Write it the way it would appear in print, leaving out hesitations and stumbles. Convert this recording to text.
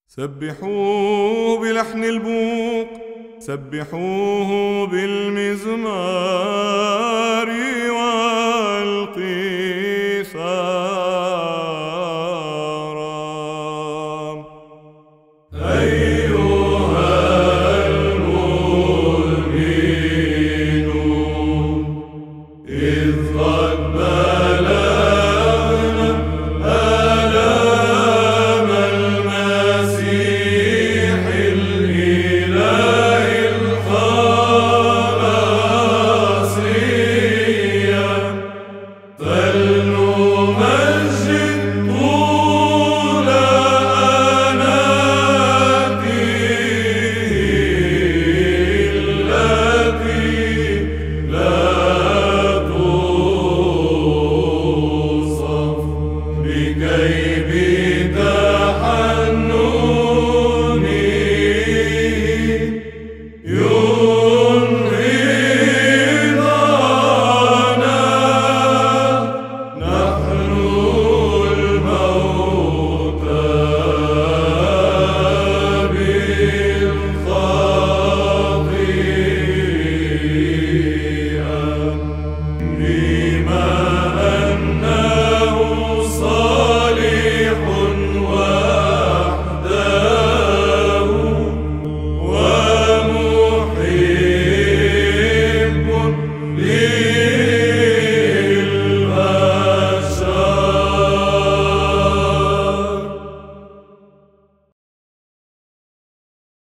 سبحوه بلحن البوق، سبحوه بالمزمار والقيثار. أيها المؤمنون إذ قد بلغنا آلام المسيح الإله الخلاصية، فلنمجد طول أناته التي لا توصف بكيف تحننه ينهضنا نحن الموتى بالخطيئة.